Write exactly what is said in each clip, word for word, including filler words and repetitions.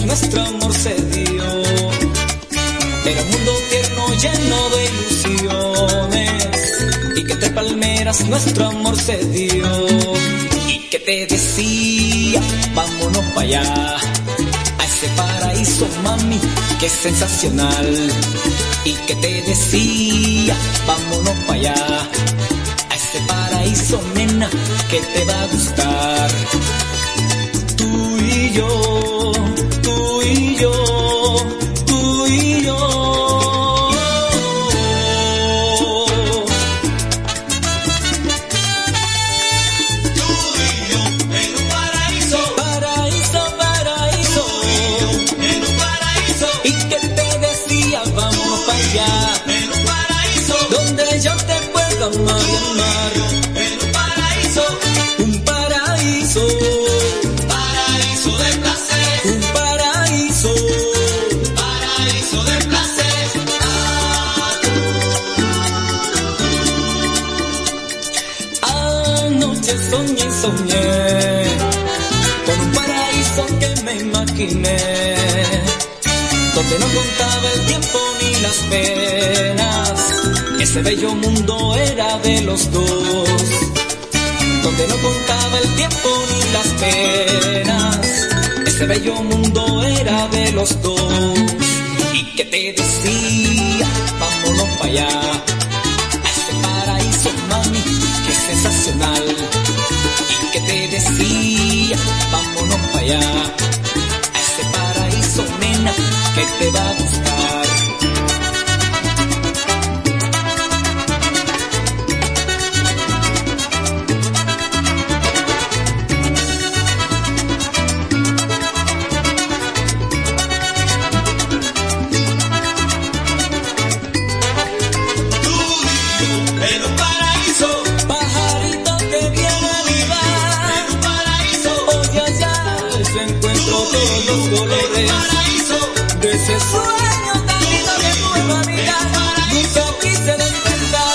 nuestro amor se dio. Era un mundo tierno lleno de ilusiones, y que entre palmeras nuestro amor se dio. Y que te decía, vámonos para allá, a ese paraíso, mami, que es sensacional. Y que te decía, vámonos para allá, a ese paraíso, nena, que te va a gustar. Tú y yo, tú y yo, tú y yo. Tú y yo en un paraíso, paraíso, paraíso. Tú y yo en un paraíso. Y que te decía, vamos para allá, En un paraíso, donde yo te pueda amar y amar. en un paraíso, Un paraíso, paraíso de placer, un paraíso. paraíso de placer. Anoche soñé, soñé con un paraíso que me imaginé, donde no contaba el tiempo ni las penas. Ese bello mundo era de los dos, donde no contaba el tiempo ni las penas. Ese bello mundo era de los dos. Y que te decía, vámonos para allá, a ese paraíso, mami, que es sensacional. Y que te decía, vámonos para allá, a ese paraíso, nena, que te va a gustar. Tú y yo en un paraíso, Pajarito que viene a volar, en un paraíso, oye allá se encuentro todos los en un colores paraíso. de ese sueño tan lindo de nueva vida. Nunca quise despertar.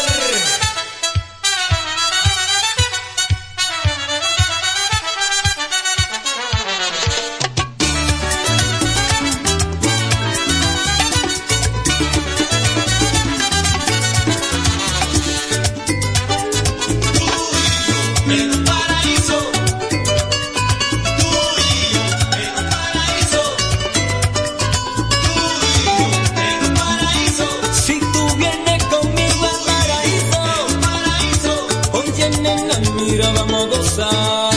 En un paraíso, tú y yo en un paraíso, tú y yo en un paraíso, Si tú vienes conmigo al paraíso, paraíso. oye nena, mira, vamos a gozar.